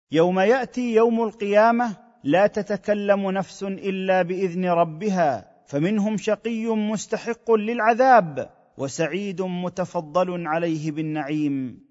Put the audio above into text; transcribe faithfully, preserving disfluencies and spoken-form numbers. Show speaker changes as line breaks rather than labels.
يوم ياتي يوم القيامه لا تتكلم نفس الا باذن ربها، فمنهم شقي مستحق للعذاب وسعيد متفضل عليه بالنعيم.